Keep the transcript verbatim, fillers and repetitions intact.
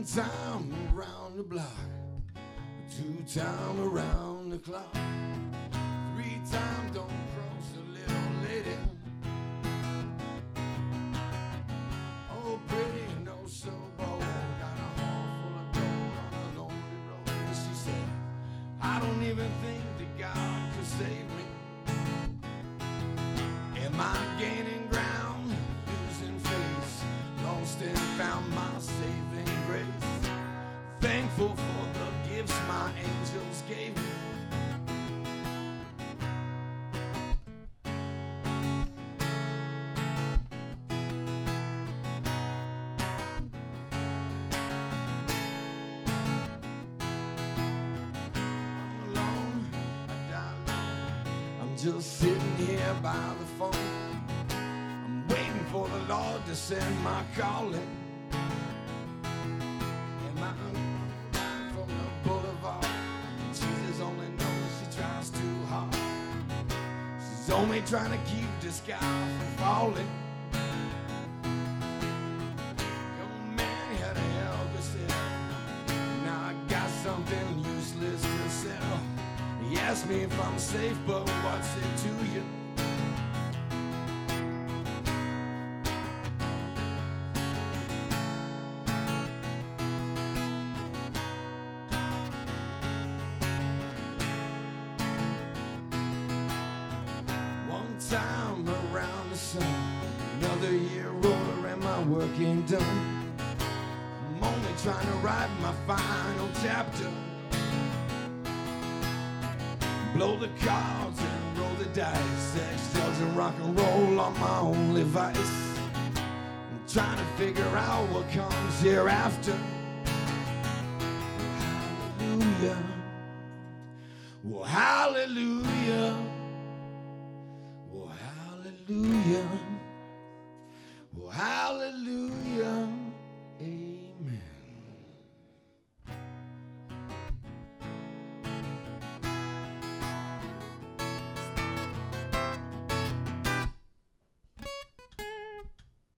One time around the block, two time around the clock, three times don't cross a little lady. Oh, pretty and oh so bold, got a heart full of gold on a lonely road. And she said, I don't even think that God could save me. Am I gaining ground, losing face, lost and found my saving grace? Thankful for the gifts my angels gave me. I'm alone, I die alone. I'm just sitting here by the phone. I'm waiting for the Lord to send my calling. She's only trying to keep the sky from falling. Young man had to help himself. Now I got something useless to sell. He asked me if I'm safe, but what's it to you? Time around the sun, another year older and my work ain't done. I'm only trying to write my final chapter. Blow the cards and roll the dice, sex, drugs and rock and roll are my only vice. I'm trying to figure out what comes hereafter. Hallelujah, well, hallelujah. Hallelujah, oh, hallelujah.